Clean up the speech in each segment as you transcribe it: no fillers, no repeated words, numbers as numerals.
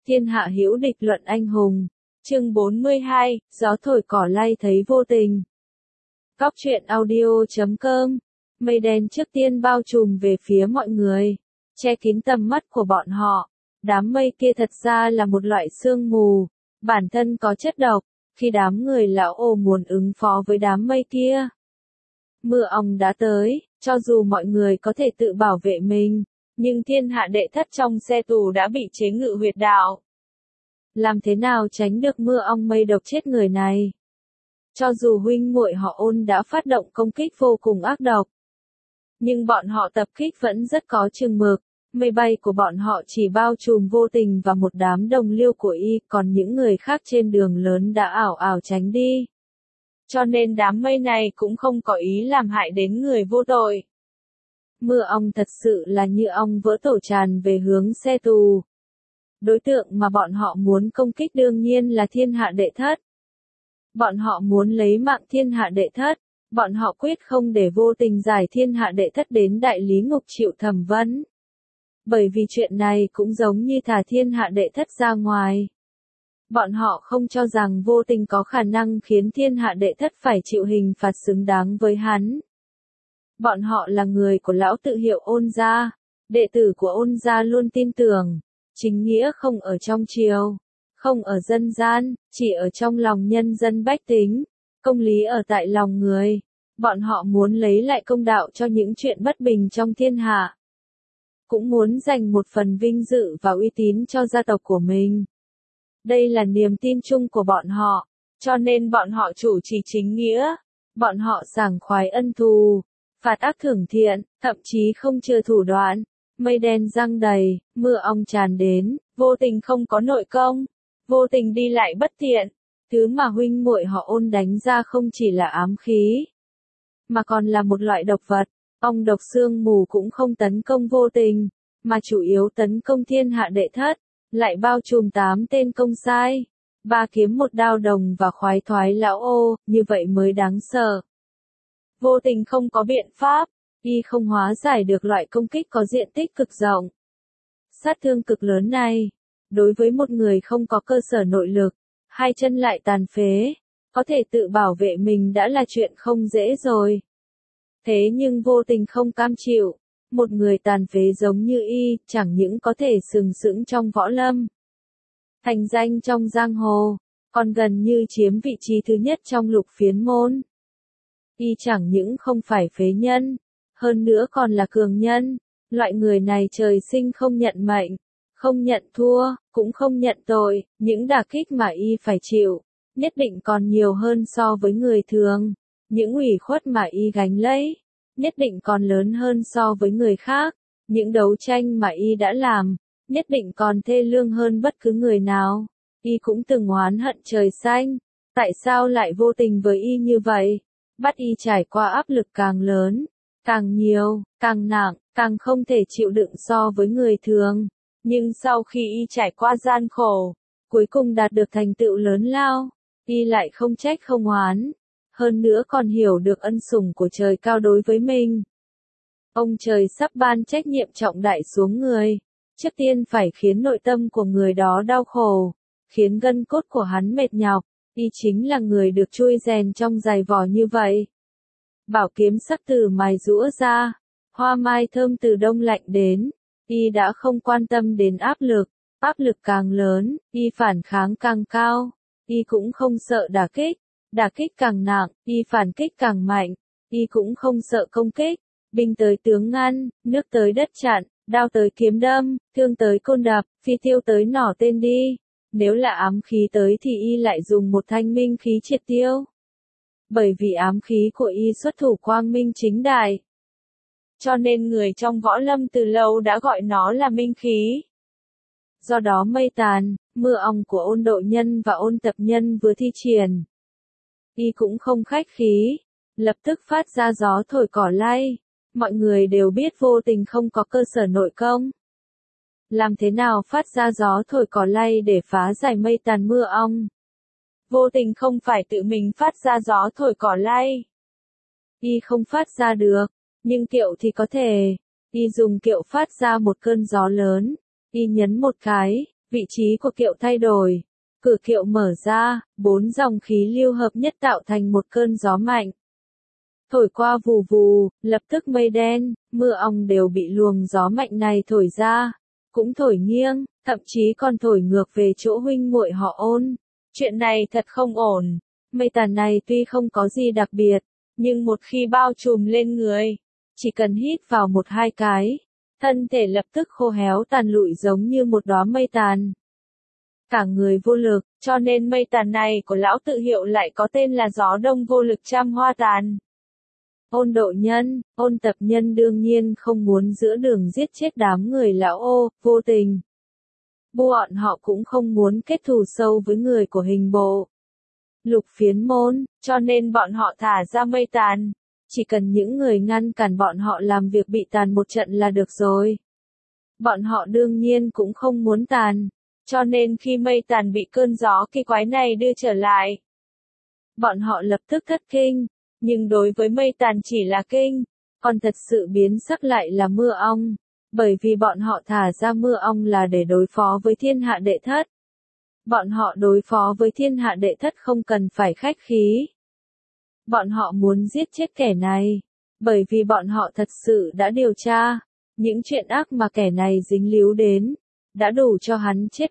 Thiên hạ hữu địch luận anh hùng. Chương 42, gió thổi cỏ lay thấy vô tình. Góc truyện audio.com. Mây đen trước tiên bao trùm về phía mọi người, che kín tầm mắt của bọn họ. Đám mây kia thật ra là một loại sương mù, bản thân có chất độc. Khi đám người lão Ô muốn ứng phó với đám mây kia, mưa ong đã tới. Cho dù mọi người có thể tự bảo vệ mình, nhưng thiên hạ đệ thất trong xe tù đã bị chế ngự huyệt đạo. Làm thế nào tránh được mưa ong mây độc chết người này? Cho dù huynh muội họ Ôn đã phát động công kích vô cùng ác độc, nhưng bọn họ tập kích vẫn rất có chừng mực. Mây bay của bọn họ chỉ bao trùm Vô Tình và một đám đồng liêu của y, còn những người khác trên đường lớn đã ảo ảo tránh đi. Cho nên đám mây này cũng không có ý làm hại đến người vô tội. Mưa ong thật sự là như ong vỡ tổ tràn về hướng xe tù. Đối tượng mà bọn họ muốn công kích đương nhiên là thiên hạ đệ thất. Bọn họ muốn lấy mạng thiên hạ đệ thất. Bọn họ quyết không để Vô Tình giải thiên hạ đệ thất đến đại lý ngục chịu thẩm vấn. Bởi vì chuyện này cũng giống như thả thiên hạ đệ thất ra ngoài. Bọn họ không cho rằng Vô Tình có khả năng khiến thiên hạ đệ thất phải chịu hình phạt xứng đáng với hắn. Bọn họ là người của lão tự hiệu Ôn gia. Đệ tử của Ôn gia luôn tin tưởng, chính nghĩa không ở trong triều, không ở dân gian, chỉ ở trong lòng nhân dân bách tính. Công lý ở tại lòng người. Bọn họ muốn lấy lại công đạo cho những chuyện bất bình trong thiên hạ. Cũng muốn dành một phần vinh dự và uy tín cho gia tộc của mình. Đây là niềm tin chung của bọn họ, cho nên bọn họ chủ trì chính nghĩa. Bọn họ sảng khoái ân thù, phạt ác thưởng thiện, thậm chí không chừa thủ đoạn. Mây đen giăng đầy, mưa ong tràn đến, Vô Tình không có nội công. Vô Tình đi lại bất tiện. Thứ mà huynh muội họ Ôn đánh ra không chỉ là ám khí, mà còn là một loại độc vật. Ong độc sương mù cũng không tấn công Vô Tình, mà chủ yếu tấn công thiên hạ đệ thất, lại bao trùm 8 tên công sai. 3 kiếm 1 đao đồng và khoái thoái lão Ô, như vậy mới đáng sợ. Vô Tình không có biện pháp, y không hóa giải được loại công kích có diện tích cực rộng, sát thương cực lớn này. Đối với một người không có cơ sở nội lực, 2 chân lại tàn phế, có thể tự bảo vệ mình đã là chuyện không dễ rồi. Thế nhưng Vô Tình không cam chịu. Một người tàn phế giống như y, chẳng những có thể sừng sững trong võ lâm, thành danh trong giang hồ, còn gần như chiếm vị trí thứ nhất trong lục phiến môn. Y chẳng những không phải phế nhân, hơn nữa còn là cường nhân. Loại người này trời sinh không nhận mệnh, không nhận thua, cũng không nhận tội. Những đả kích mà y phải chịu, nhất định còn nhiều hơn so với người thường. Những ủy khuất mà y gánh lấy, nhất định còn lớn hơn so với người khác. Những đấu tranh mà y đã làm, nhất định còn thê lương hơn bất cứ người nào. Y cũng từng oán hận trời xanh, tại sao lại vô tình với y như vậy? Bắt y trải qua áp lực càng lớn, càng nhiều, càng nặng, càng không thể chịu đựng so với người thường. Nhưng sau khi y trải qua gian khổ, cuối cùng đạt được thành tựu lớn lao, y lại không trách không oán. Hơn nữa còn hiểu được ân sủng của trời cao đối với mình. Ông trời sắp ban trách nhiệm trọng đại xuống người. Trước tiên phải khiến nội tâm của người đó đau khổ, khiến gân cốt của hắn mệt nhọc. Y chính là người được chui rèn trong giày vò như vậy. Bảo kiếm sắc từ mài rũa ra, hoa mai thơm từ đông lạnh đến. Y đã không quan tâm đến áp lực càng lớn, y phản kháng càng cao. Y cũng không sợ đả kích càng nặng, y phản kích càng mạnh. Y cũng không sợ công kích, binh tới tướng ngăn, nước tới đất chặn, đao tới kiếm đâm, thương tới côn đập, phi tiêu tới nỏ tên đi. Nếu là ám khí tới thì y lại dùng một thanh minh khí triệt tiêu. Bởi vì ám khí của y xuất thủ quang minh chính đại, cho nên người trong võ lâm từ lâu đã gọi nó là minh khí. Do đó mây tàn, mưa ong của Ôn độ nhân và Ôn tập nhân vừa thi triển, y cũng không khách khí, lập tức phát ra gió thổi cỏ lay. Mọi người đều biết Vô Tình không có cơ sở nội công. Làm thế nào phát ra gió thổi cỏ lay để phá giải mây tàn mưa ong? Vô Tình không phải tự mình phát ra gió thổi cỏ lay. Y không phát ra được, nhưng kiệu thì có thể. Y dùng kiệu phát ra một cơn gió lớn. Y nhấn một cái, vị trí của kiệu thay đổi. Cửa kiệu mở ra, 4 dòng khí lưu hợp nhất tạo thành một cơn gió mạnh. Thổi qua vù vù, lập tức mây đen, mưa ong đều bị luồng gió mạnh này thổi ra, cũng thổi nghiêng, thậm chí còn thổi ngược về chỗ huynh muội họ Ôn. Chuyện này thật không ổn. Mây tàn này tuy không có gì đặc biệt, nhưng một khi bao trùm lên người, chỉ cần hít vào 1-2 cái, thân thể lập tức khô héo tàn lụi giống như một đóa mây tàn. Cả người vô lực, cho nên mây tàn này của lão tự hiệu lại có tên là gió đông vô lực trăm hoa tàn. Ôn độ nhân, Ôn tập nhân đương nhiên không muốn giữa đường giết chết đám người lão Ô, vô tình. Bọn họ cũng không muốn kết thù sâu với người của hình bộ. Lục phiến môn, cho nên bọn họ thả ra mây tàn. Chỉ cần những người ngăn cản bọn họ làm việc bị tàn một trận là được rồi. Bọn họ đương nhiên cũng không muốn tàn. Cho nên khi mây tàn bị cơn gió kỳ quái này đưa trở lại, bọn họ lập tức thất kinh. Nhưng đối với mây tàn chỉ là kinh, còn thật sự biến sắc lại là mưa ong. Bởi vì bọn họ thả ra mưa ong là để đối phó với thiên hạ đệ thất. Bọn họ đối phó với thiên hạ đệ thất không cần phải khách khí. Bọn họ muốn giết chết kẻ này. Bởi vì bọn họ thật sự đã điều tra. Những chuyện ác mà kẻ này dính líu đến. Đã đủ cho hắn chết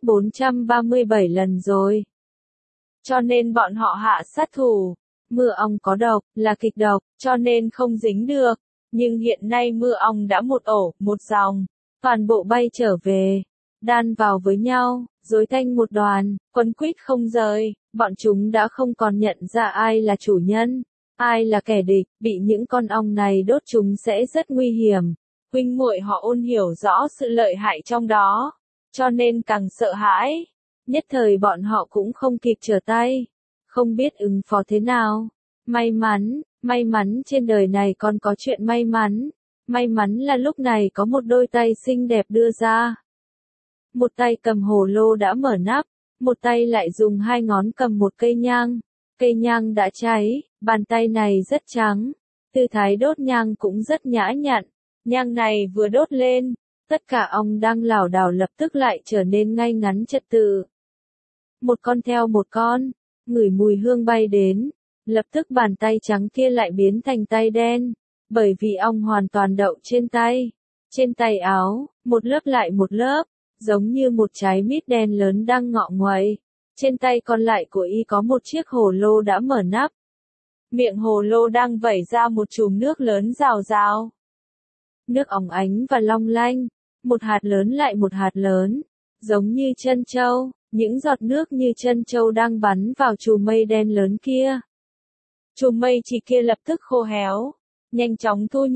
437 lần rồi. Cho nên bọn họ hạ sát thủ. Mưa ong có độc, là kịch độc, cho nên không dính được. Nhưng hiện nay mưa ong đã một ổ, một dòng. Toàn bộ bay trở về. Đan vào với nhau, rối thành một đoàn, quấn quýt không rời. Bọn chúng đã không còn nhận ra ai là chủ nhân, ai là kẻ địch. Bị những con ong này đốt chúng sẽ rất nguy hiểm. Huynh muội họ Ôn hiểu rõ sự lợi hại trong đó. Cho nên càng sợ hãi. Nhất thời bọn họ cũng không kịp trở tay. Không biết ứng phó thế nào. May mắn trên đời này còn có chuyện may mắn. May mắn là lúc này có một đôi tay xinh đẹp đưa ra. Một tay cầm hồ lô đã mở nắp, một tay lại dùng 2 ngón cầm một cây nhang. Cây nhang đã cháy, bàn tay này rất trắng. Tư thái đốt nhang cũng rất nhã nhặn. Nhang này vừa đốt lên, tất cả ong đang lảo đảo lập tức lại trở nên ngay ngắn trật tự. Một con theo một con, ngửi mùi hương bay đến, lập tức bàn tay trắng kia lại biến thành tay đen, bởi vì ong hoàn toàn đậu trên tay áo, một lớp lại một lớp, giống như một trái mít đen lớn đang ngọ nguậy. Trên tay còn lại của y có một chiếc hồ lô đã mở nắp. Miệng hồ lô đang vẩy ra một chùm nước lớn rào rào. Nước óng ánh và long lanh, một hạt lớn lại một hạt lớn, giống như chân châu, những giọt nước như chân châu đang bắn vào chùm mây đen lớn kia. Chùm mây chỉ kia lập tức khô héo, nhanh chóng thu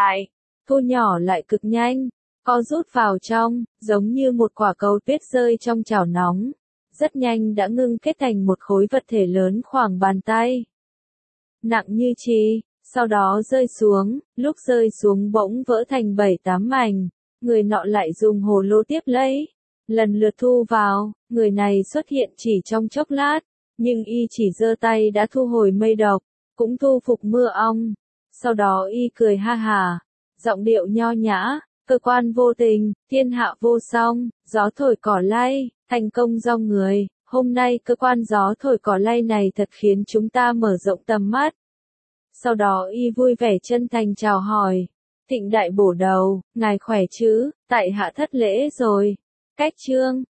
nhỏ lại cực nhanh, co rút vào trong, giống như một quả cầu tuyết rơi trong chảo nóng. Rất nhanh đã ngưng kết thành một khối vật thể lớn khoảng bàn tay. Nặng như chì, sau đó rơi xuống, lúc rơi xuống bỗng vỡ thành 7-8 mảnh. Người nọ lại dùng hồ lô tiếp lấy, lần lượt thu vào. Người này xuất hiện chỉ trong chốc lát, nhưng y chỉ giơ tay đã thu hồi mây độc, cũng thu phục mưa ong. Sau đó y cười ha hả, giọng điệu nho nhã, cơ quan vô tình, thiên hạ vô song, gió thổi cỏ lay, thành công do người. Hôm nay cơ quan gió thổi cỏ lay này thật khiến chúng ta mở rộng tầm mắt. Sau đó y vui vẻ chân thành chào hỏi. Thịnh đại bổ đầu, ngài khỏe chứ, tại hạ thất lễ rồi. Cách chương